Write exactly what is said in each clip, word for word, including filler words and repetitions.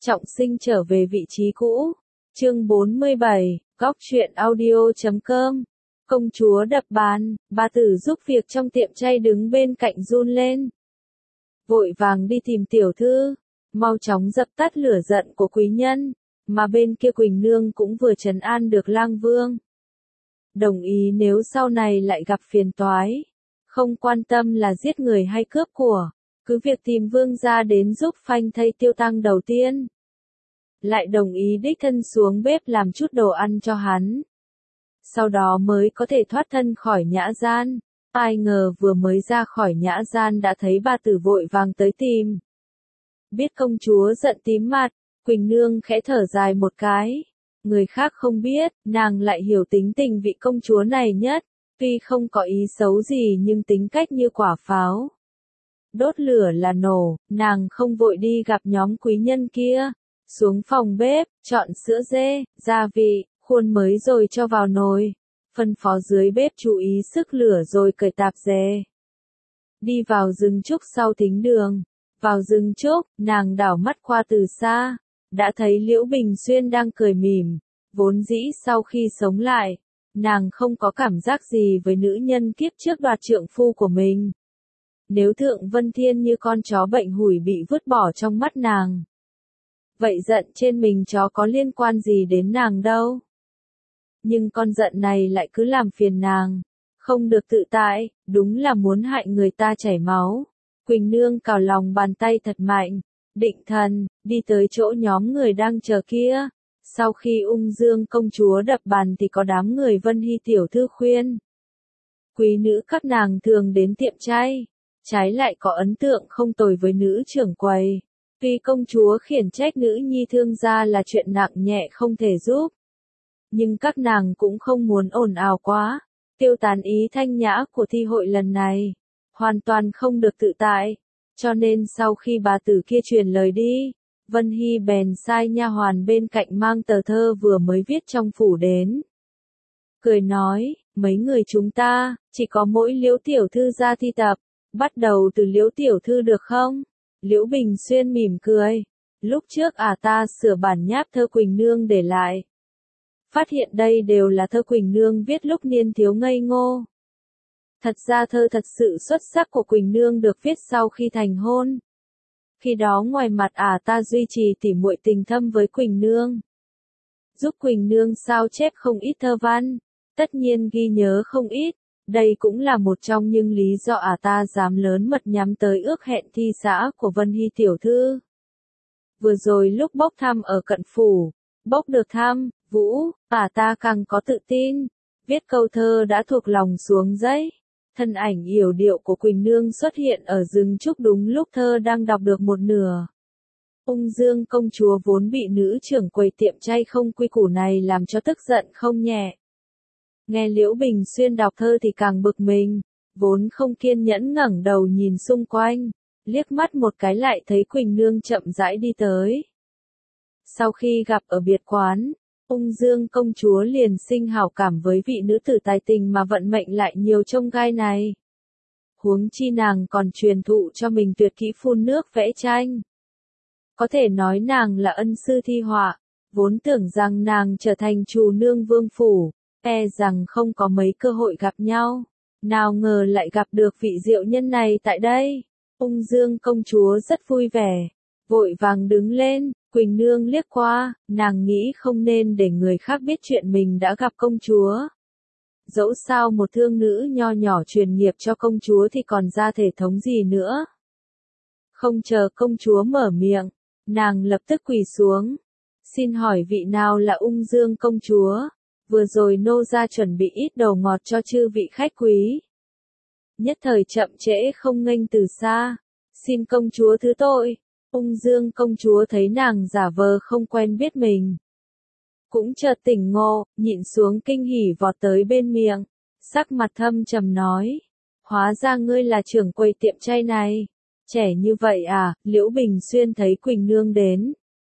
Trọng sinh trở về vị trí cũ. Chương bốn mươi bảy, góc truyện audio chấm com. Công chúa đập bàn, bà tử giúp việc trong tiệm chay đứng bên cạnh run lên. Vội vàng đi tìm tiểu thư, mau chóng dập tắt lửa giận của quý nhân, mà bên kia Quỳnh Nương cũng vừa trấn an được Lang Vương. Đồng ý nếu sau này lại gặp phiền toái, không quan tâm là giết người hay cướp của, cứ việc tìm Vương gia đến giúp phanh thây tiêu tăng đầu tiên. Lại đồng ý đích thân xuống bếp làm chút đồ ăn cho hắn. Sau đó mới có thể thoát thân khỏi nhã gian. Ai ngờ vừa mới ra khỏi nhã gian đã thấy bà tử vội vàng tới tìm. Biết công chúa giận tím mặt, Quỳnh Nương khẽ thở dài một cái. Người khác không biết, nàng lại hiểu tính tình vị công chúa này nhất. Tuy không có ý xấu gì nhưng tính cách như quả pháo. Đốt lửa là nổ, nàng không vội đi gặp nhóm quý nhân kia. Xuống phòng bếp, chọn sữa dê, gia vị, khuôn mới rồi cho vào nồi. Phân phó dưới bếp chú ý sức lửa rồi cởi tạp dề. Đi vào rừng trúc sau thính đường. Vào rừng trúc, nàng đảo mắt qua từ xa. Đã thấy Liễu Bình Xuyên đang cười mỉm. Vốn dĩ sau khi sống lại, nàng không có cảm giác gì với nữ nhân kiếp trước đoạt trượng phu của mình. Nếu Thượng Vân Thiên như con chó bệnh hủi bị vứt bỏ trong mắt nàng. Vậy giận trên mình chó có liên quan gì đến nàng đâu. Nhưng con giận này lại cứ làm phiền nàng. Không được tự tại, đúng là muốn hại người ta chảy máu. Quỳnh Nương cào lòng bàn tay thật mạnh. Định thần, đi tới chỗ nhóm người đang chờ kia. Sau khi ung dương công chúa đập bàn thì có đám người Vân Hy tiểu thư khuyên. Quý nữ các nàng thường đến tiệm chay. Trái lại có ấn tượng không tồi với nữ trưởng quầy. Tuy công chúa khiển trách nữ nhi thương gia là chuyện nặng nhẹ không thể giúp. Nhưng các nàng cũng không muốn ồn ào quá. Tiêu tán ý thanh nhã của thi hội lần này. Hoàn toàn không được tự tại. Cho nên sau khi bà tử kia truyền lời đi, Vân Hy bèn sai nha hoàn bên cạnh mang tờ thơ vừa mới viết trong phủ đến. Cười nói, mấy người chúng ta, chỉ có mỗi Liễu tiểu thư ra thi tập. Bắt đầu từ Liễu tiểu thư được không? Liễu Bình Xuyên mỉm cười. Lúc trước à ta sửa bản nháp thơ Quỳnh Nương để lại. Phát hiện đây đều là thơ Quỳnh Nương viết lúc niên thiếu ngây ngô. Thật ra thơ thật sự xuất sắc của Quỳnh Nương được viết sau khi thành hôn. Khi đó ngoài mặt à ta duy trì tỉ muội tình thâm với Quỳnh Nương. Giúp Quỳnh Nương sao chép không ít thơ văn. Tất nhiên ghi nhớ không ít. Đây cũng là một trong những lý do à ta dám lớn mật nhắm tới ước hẹn thi xã của Vân Hy tiểu thư. Vừa rồi lúc bốc thăm ở cận phủ, bốc được thăm, vũ, à ta càng có tự tin, viết câu thơ đã thuộc lòng xuống giấy. Thân ảnh yểu điệu của Quỳnh Nương xuất hiện ở rừng trúc đúng lúc thơ đang đọc được một nửa. Ung Dương công chúa vốn bị nữ trưởng quầy tiệm chay không quy củ này làm cho tức giận không nhẹ. Nghe Liễu Bình Xuyên đọc thơ thì càng bực mình, vốn không kiên nhẫn ngẩng đầu nhìn xung quanh, liếc mắt một cái lại thấy Quỳnh Nương chậm rãi đi tới. Sau khi gặp ở biệt quán, Ung Dương công chúa liền sinh hảo cảm với vị nữ tử tài tình mà vận mệnh lại nhiều chông gai này. Huống chi nàng còn truyền thụ cho mình tuyệt kỹ phun nước vẽ tranh. Có thể nói nàng là ân sư thi họa, vốn tưởng rằng nàng trở thành chủ nương vương phủ. E rằng không có mấy cơ hội gặp nhau, nào ngờ lại gặp được vị diệu nhân này tại đây. Ung Dương công chúa rất vui vẻ, vội vàng đứng lên, Quỳnh Nương liếc qua, nàng nghĩ không nên để người khác biết chuyện mình đã gặp công chúa. Dẫu sao một thương nữ nho nhỏ truyền nghiệp cho công chúa thì còn ra thể thống gì nữa. Không chờ công chúa mở miệng, nàng lập tức quỳ xuống. Xin hỏi vị nào là Ung Dương công chúa? Vừa rồi nô gia chuẩn bị ít đồ ngọt cho chư vị khách quý. Nhất thời chậm trễ không nghênh từ xa. Xin công chúa thứ tội. Ung Dương công chúa thấy nàng giả vờ không quen biết mình. Cũng chợt tỉnh ngộ, nhịn xuống kinh hỉ vọt tới bên miệng. Sắc mặt thâm trầm nói. Hóa ra ngươi là trưởng quầy tiệm chay này. Trẻ như vậy à, Liễu Bình Xuyên thấy Quỳnh Nương đến.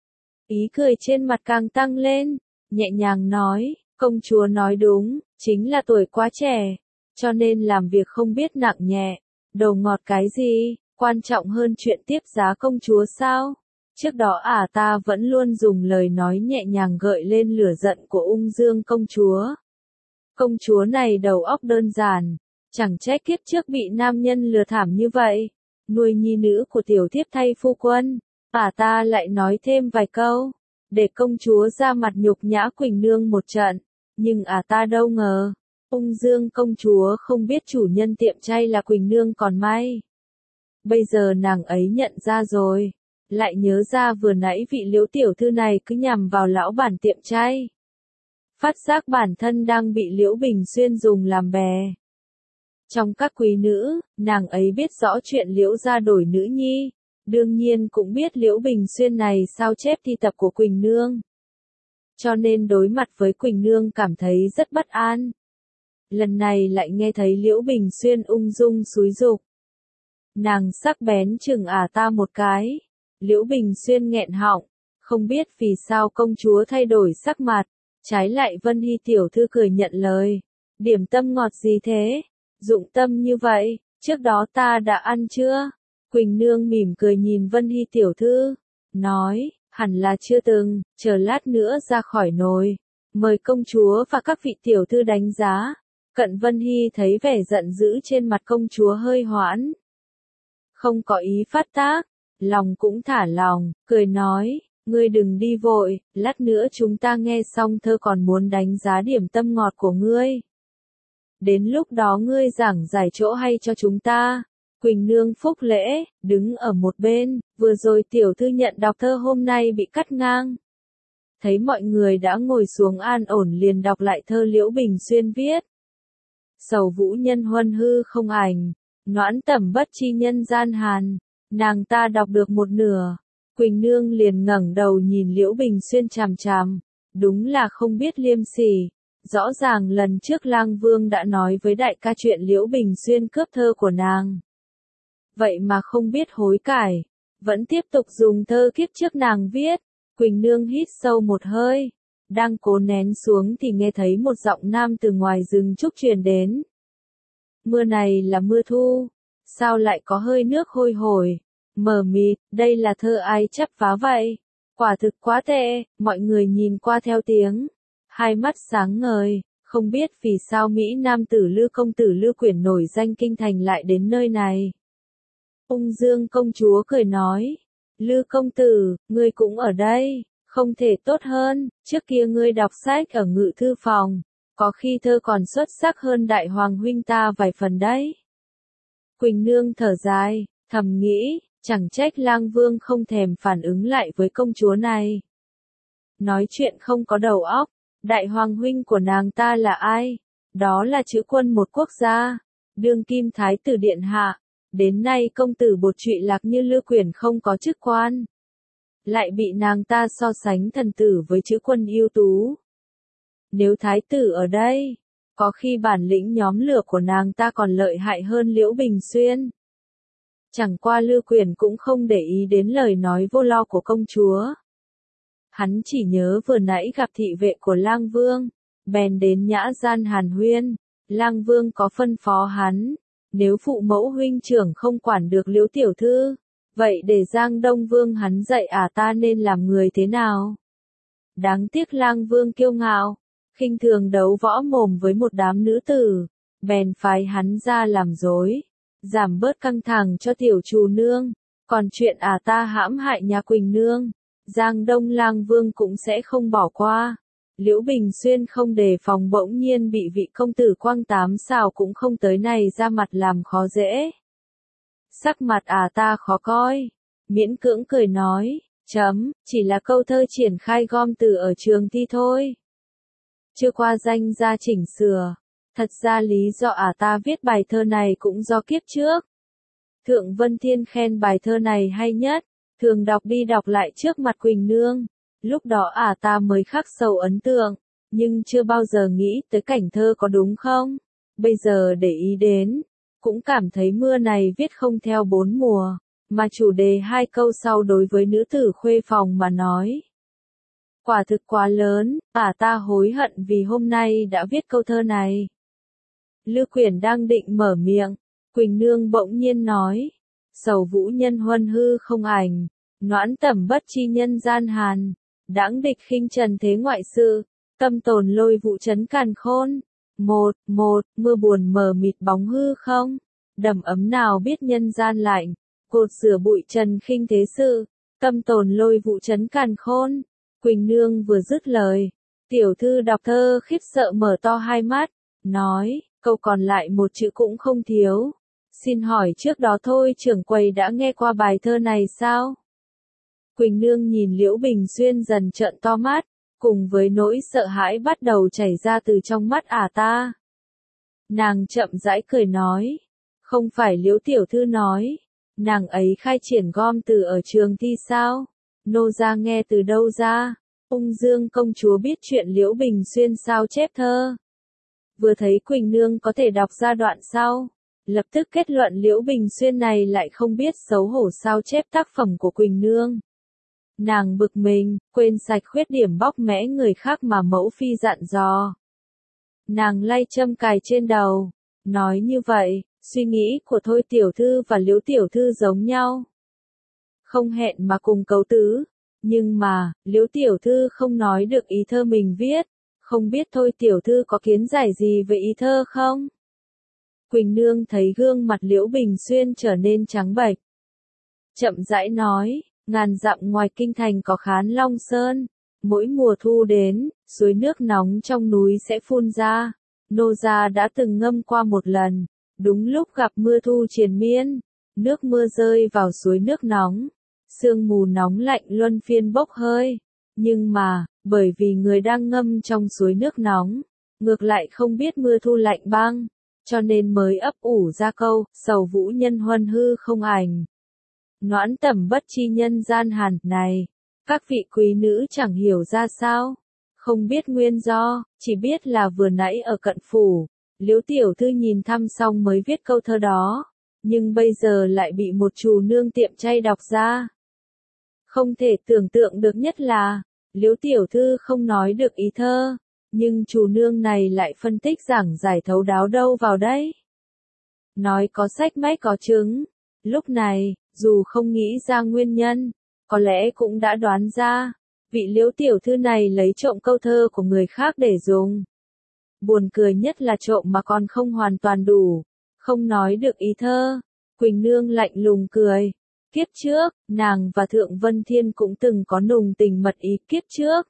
Ý cười trên mặt càng tăng lên, nhẹ nhàng nói. Công chúa nói đúng, chính là tuổi quá trẻ, cho nên làm việc không biết nặng nhẹ. Đồ ngọt cái gì, quan trọng hơn chuyện tiếp giá công chúa sao? Trước đó à ta vẫn luôn dùng lời nói nhẹ nhàng gợi lên lửa giận của ung dương công chúa. Công chúa này đầu óc đơn giản, chẳng trách kiếp trước bị nam nhân lừa thảm như vậy, nuôi nhi nữ của tiểu thiếp thay phu quân. À ta lại nói thêm vài câu, để công chúa ra mặt nhục nhã Quỳnh Nương một trận, nhưng à ta đâu ngờ, ung dương công chúa không biết chủ nhân tiệm chay là Quỳnh Nương còn may. Bây giờ nàng ấy nhận ra rồi, lại nhớ ra vừa nãy vị Liễu tiểu thư này cứ nhằm vào lão bản tiệm chay. Phát giác bản thân đang bị Liễu Bình Xuyên dùng làm bè. Trong các quý nữ, nàng ấy biết rõ chuyện Liễu gia đổi nữ nhi, đương nhiên cũng biết Liễu Bình Xuyên này sao chép thi tập của Quỳnh Nương. Cho nên đối mặt với Quỳnh Nương cảm thấy rất bất an. Lần này lại nghe thấy Liễu Bình Xuyên ung dung xúi giục. Nàng sắc bén chừng ả ta một cái. Liễu Bình Xuyên nghẹn họng, không biết vì sao công chúa thay đổi sắc mặt, trái lại Vân Hy tiểu thư cười nhận lời. Điểm tâm ngọt gì thế? Dụng tâm như vậy, trước đó ta đã ăn chưa? Quỳnh Nương mỉm cười nhìn Vân Hy tiểu thư, nói, hẳn là chưa từng, chờ lát nữa ra khỏi nồi, mời công chúa và các vị tiểu thư đánh giá. Cận Vân Hy thấy vẻ giận dữ trên mặt công chúa hơi hoãn, không có ý phát tác, lòng cũng thả lòng, cười nói, ngươi đừng đi vội, lát nữa chúng ta nghe xong thơ còn muốn đánh giá điểm tâm ngọt của ngươi. Đến lúc đó ngươi giảng giải chỗ hay cho chúng ta. Quỳnh Nương phúc lễ, đứng ở một bên, vừa rồi tiểu thư nhận đọc thơ hôm nay bị cắt ngang. Thấy mọi người đã ngồi xuống an ổn liền đọc lại thơ Liễu Bình Xuyên viết. Sầu vũ nhân huân hư không ảnh, noãn tẩm bất chi nhân gian hàn, nàng ta đọc được một nửa. Quỳnh Nương liền ngẩng đầu nhìn Liễu Bình Xuyên chằm chằm, đúng là không biết liêm sỉ. Rõ ràng lần trước Lang Vương đã nói với đại ca chuyện Liễu Bình Xuyên cướp thơ của nàng. Vậy mà không biết hối cải, vẫn tiếp tục dùng thơ kiếp trước nàng viết. Quỳnh Nương hít sâu một hơi, đang cố nén xuống thì nghe thấy một giọng nam từ ngoài rừng trúc truyền đến. Mưa này là mưa thu, sao lại có hơi nước hôi hổi, mờ mịt, đây là thơ ai chắp vá vậy? Quả thực quá tệ, mọi người nhìn qua theo tiếng, hai mắt sáng ngời, không biết vì sao Mỹ Nam tử Lư công tử Lư Quyển nổi danh kinh thành lại đến nơi này. Ung Dương công chúa cười nói, Lư công tử, ngươi cũng ở đây, không thể tốt hơn, trước kia ngươi đọc sách ở ngự thư phòng, có khi thơ còn xuất sắc hơn đại hoàng huynh ta vài phần đấy. Quỳnh Nương thở dài, thầm nghĩ, chẳng trách Lang Vương không thèm phản ứng lại với công chúa này. Nói chuyện không có đầu óc, đại hoàng huynh của nàng ta là ai? Đó là chữ quân một quốc gia, đương kim thái tử điện hạ. Đến nay công tử bột trụy lạc như Lư Quyển không có chức quan, lại bị nàng ta so sánh thần tử với chữ quân ưu tú. Nếu thái tử ở đây, có khi bản lĩnh nhóm lửa của nàng ta còn lợi hại hơn Liễu Bình Xuyên. Chẳng qua Lư Quyển cũng không để ý đến lời nói vô lo của công chúa. Hắn chỉ nhớ vừa nãy gặp thị vệ của Lang Vương, bèn đến nhã gian hàn huyên. Lang Vương có phân phó hắn, nếu phụ mẫu huynh trưởng không quản được Liễu tiểu thư, vậy để Giang Đông Vương hắn dạy à ta nên làm người thế nào? Đáng tiếc Lang Vương kiêu ngạo, khinh thường đấu võ mồm với một đám nữ tử, bèn phái hắn ra làm dối, giảm bớt căng thẳng cho tiểu trù nương. Còn chuyện à ta hãm hại nhà Quỳnh Nương, Giang Đông Lang Vương cũng sẽ không bỏ qua. Liễu Bình Xuyên không đề phòng bỗng nhiên bị vị công tử quang tám xào cũng không tới này ra mặt làm khó dễ. Sắc mặt à ta khó coi, miễn cưỡng cười nói, chấm, chỉ là câu thơ triển khai gom từ ở trường thi thôi. Chưa qua danh ra chỉnh sửa, thật ra lý do à ta viết bài thơ này cũng do kiếp trước. Thượng Vân Thiên khen bài thơ này hay nhất, thường đọc đi đọc lại trước mặt Quỳnh Nương. Lúc đó à ta mới khắc sâu ấn tượng, nhưng chưa bao giờ nghĩ tới cảnh thơ có đúng không? Bây giờ để ý đến, cũng cảm thấy mưa này viết không theo bốn mùa, mà chủ đề hai câu sau đối với nữ tử khuê phòng mà nói. Quả thực quá lớn, à ta hối hận vì hôm nay đã viết câu thơ này. Lư Quyển đang định mở miệng, Quỳnh Nương bỗng nhiên nói, sầu vũ nhân huân hư không ảnh, Noãn tẩm bất chi nhân gian hàn, đãng địch khinh trần thế ngoại sự, tâm tồn lôi vụ chấn càn khôn. Một, một, mưa buồn mờ mịt bóng hư không, đầm ấm nào biết nhân gian lạnh, cột rửa bụi trần khinh thế sự, tâm tồn lôi vụ chấn càn khôn. Quỳnh Nương vừa dứt lời, tiểu thư đọc thơ khiếp sợ mở to hai mắt, nói, câu còn lại một chữ cũng không thiếu. Xin hỏi trước đó thôi trưởng quầy đã nghe qua bài thơ này sao? Quỳnh Nương nhìn Liễu Bình Xuyên dần trợn to mắt, cùng với nỗi sợ hãi bắt đầu chảy ra từ trong mắt ả ta. Nàng chậm rãi cười nói, không phải Liễu tiểu thư nói, nàng ấy khai triển gom từ ở trường thi sao? Nô gia nghe từ đâu ra? Ung Dương công chúa biết chuyện Liễu Bình Xuyên sao chép thơ. Vừa thấy Quỳnh Nương có thể đọc ra đoạn sau, lập tức kết luận Liễu Bình Xuyên này lại không biết xấu hổ sao chép tác phẩm của Quỳnh Nương. Nàng bực mình, quên sạch khuyết điểm bóc mẽ người khác mà mẫu phi dặn dò. Nàng lay châm cài trên đầu, nói như vậy, suy nghĩ của Thôi tiểu thư và Liễu tiểu thư giống nhau. Không hẹn mà cùng cấu tứ, nhưng mà, Liễu tiểu thư không nói được ý thơ mình viết, không biết Thôi tiểu thư có kiến giải gì về ý thơ không? Quỳnh Nương thấy gương mặt Liễu Bình Xuyên trở nên trắng bệch. Chậm rãi nói, ngàn dặm ngoài kinh thành có Khán Long Sơn, mỗi mùa thu đến, suối nước nóng trong núi sẽ phun ra. Nô gia đã từng ngâm qua một lần, đúng lúc gặp mưa thu triền miên, nước mưa rơi vào suối nước nóng, sương mù nóng lạnh luân phiên bốc hơi. Nhưng mà, bởi vì người đang ngâm trong suối nước nóng, ngược lại không biết mưa thu lạnh băng, cho nên mới ấp ủ ra câu, sầu vũ nhân huân hư không ảnh. Noãn tẩm bất chi nhân gian hàn này, các vị quý nữ chẳng hiểu ra sao, không biết nguyên do, chỉ biết là vừa nãy ở cận phủ, Liễu tiểu thư nhìn thăm xong mới viết câu thơ đó, nhưng bây giờ lại bị một chủ nương tiệm chay đọc ra. Không thể tưởng tượng được nhất là, Liễu tiểu thư không nói được ý thơ, nhưng chủ nương này lại phân tích giảng giải thấu đáo đâu vào đấy. Nói có sách mách có chứng, lúc này, dù không nghĩ ra nguyên nhân, có lẽ cũng đã đoán ra, vị Liễu tiểu thư này lấy trộm câu thơ của người khác để dùng. Buồn cười nhất là trộm mà còn không hoàn toàn đủ, không nói được ý thơ. Quỳnh Nương lạnh lùng cười. Kiếp trước, nàng và Thượng Vân Thiên cũng từng có nùng tình mật ý kiếp trước.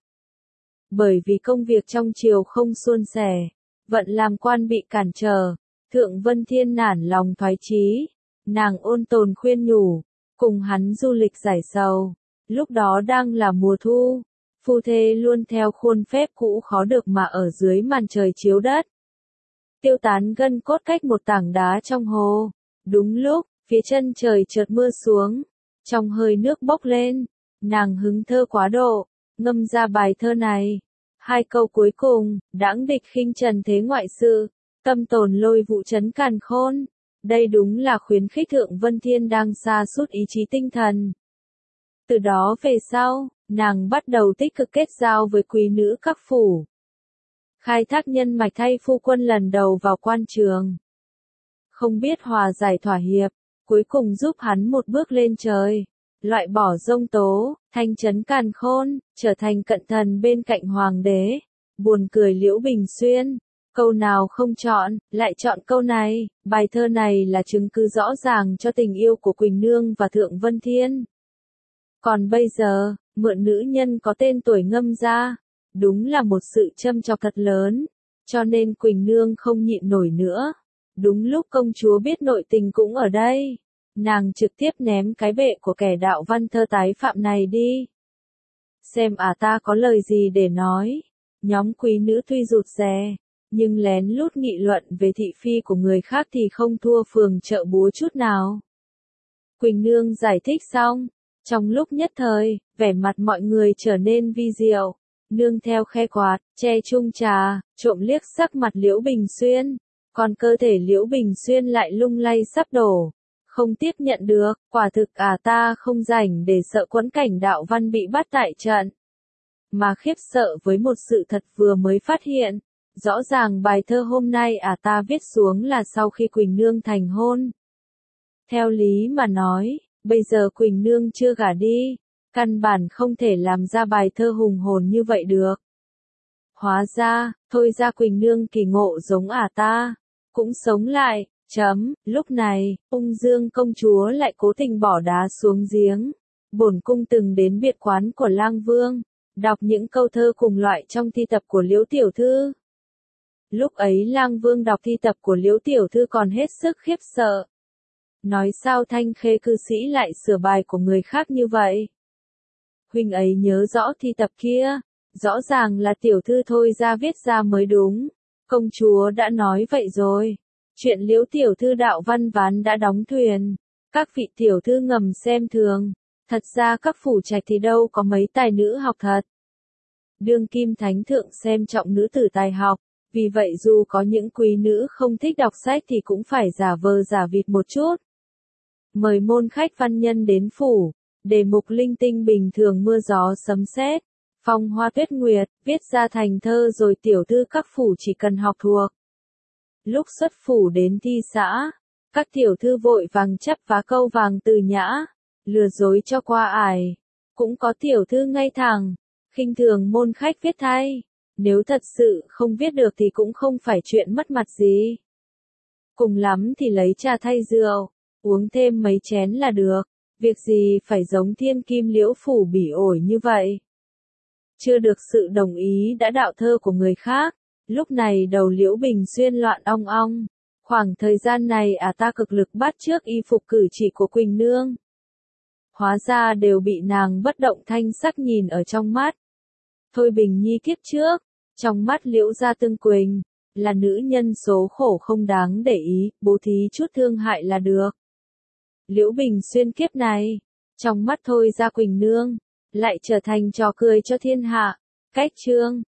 Bởi vì công việc trong triều không suôn sẻ, vận làm quan bị cản trở, Thượng Vân Thiên nản lòng thoái chí, nàng ôn tồn khuyên nhủ, cùng hắn du lịch giải sầu. Lúc đó đang là mùa thu, phu thê luôn theo khuôn phép cũ khó được mà ở dưới màn trời chiếu đất. Tiêu tán gân cốt cách một tảng đá trong hồ. Đúng lúc, phía chân trời chợt mưa xuống, trong hơi nước bốc lên, nàng hứng thơ quá độ, ngâm ra bài thơ này. Hai câu cuối cùng, đãng địch khinh trần thế ngoại sự, tâm tồn lôi vụ chấn càn khôn. Đây đúng là khuyến khích Thượng Vân Thiên đang sa sút ý chí tinh thần. Từ đó về sau, nàng bắt đầu tích cực kết giao với quý nữ các phủ. Khai thác nhân mạch thay phu quân lần đầu vào quan trường. Không biết hòa giải thỏa hiệp, cuối cùng giúp hắn một bước lên trời, loại bỏ dông tố, thanh trấn càn khôn, trở thành cận thần bên cạnh hoàng đế. Buồn cười Liễu Bình Xuyên, câu nào không chọn, lại chọn câu này. Bài thơ này là chứng cứ rõ ràng cho tình yêu của Quỳnh Nương và Thượng Vân Thiên. Còn bây giờ, mượn nữ nhân có tên tuổi ngâm ra, đúng là một sự châm chọc thật lớn, cho nên Quỳnh Nương không nhịn nổi nữa. Đúng lúc công chúa biết nội tình cũng ở đây, nàng trực tiếp ném cái bệ của kẻ đạo văn thơ tái phạm này đi. Xem à ta có lời gì để nói. Nhóm quý nữ tuy rụt rè, nhưng lén lút nghị luận về thị phi của người khác thì không thua phường chợ búa chút nào. Quỳnh Nương giải thích xong, trong lúc nhất thời, vẻ mặt mọi người trở nên vi diệu. Nương theo khe quạt, che chung trà, trộm liếc sắc mặt Liễu Bình Xuyên, còn cơ thể Liễu Bình Xuyên lại lung lay sắp đổ. Không tiếp nhận được, quả thực à ta không rảnh để sợ quẫn cảnh đạo văn bị bắt tại trận. Mà khiếp sợ với một sự thật vừa mới phát hiện. Rõ ràng bài thơ hôm nay à ta viết xuống là sau khi Quỳnh Nương thành hôn. Theo lý mà nói, Bây giờ Quỳnh Nương chưa gả đi, căn bản không thể làm ra bài thơ hùng hồn như vậy được. Hóa ra, thôi ra Quỳnh Nương kỳ ngộ giống ả ta, cũng sống lại, chấm, lúc này, ung dương công chúa lại cố tình bỏ đá xuống giếng. Bổn cung từng đến biệt quán của Lang Vương, đọc những câu thơ cùng loại trong thi tập của Liễu Tiểu Thư. Lúc ấy Lang Vương đọc thi tập của Liễu Tiểu Thư còn hết sức khiếp sợ. Nói sao Thanh Khê cư sĩ lại sửa bài của người khác như vậy? Huynh ấy nhớ rõ thi tập kia, rõ ràng là Tiểu Thư thôi ra viết ra mới đúng. Công chúa đã nói vậy rồi. Chuyện Liễu Tiểu Thư đạo văn ván đã đóng thuyền. Các vị tiểu thư ngầm xem thường. Thật ra các phủ trạch thì đâu có mấy tài nữ học thật. Đương kim thánh thượng xem trọng nữ tử tài học. Vì vậy dù có những quý nữ không thích đọc sách thì cũng phải giả vờ giả vịt một chút. Mời môn khách văn nhân đến phủ. Đề mục linh tinh bình thường mưa gió sấm sét, phong hoa tuyết nguyệt, viết ra thành thơ rồi tiểu thư các phủ chỉ cần học thuộc. Lúc xuất phủ đến thi xã, các tiểu thư vội vàng chắp vá câu vàng từ nhã, lừa dối cho qua ải. Cũng có tiểu thư ngay thẳng, khinh thường môn khách viết thay. Nếu thật sự không viết được thì cũng không phải chuyện mất mặt gì. Cùng lắm thì lấy trà thay rượu, uống thêm mấy chén là được. Việc gì phải giống thiên kim Liễu phủ bỉ ổi như vậy. Chưa được sự đồng ý đã đạo thơ của người khác. Lúc này đầu Liễu Bình Xuyên loạn ong ong. Khoảng thời gian này à ta cực lực bắt chước y phục cử chỉ của Quỳnh Nương. Hóa ra đều bị nàng bất động thanh sắc nhìn ở trong mắt. Thôi Bình Nhi kiếp trước, trong mắt Liễu Gia Tương Quỳnh, là nữ nhân số khổ không đáng để ý, bố thí chút thương hại là được. Liễu Bình Xuyên kiếp này, trong mắt thôi ra Quỳnh Nương, lại trở thành trò cười cho thiên hạ. Cách chương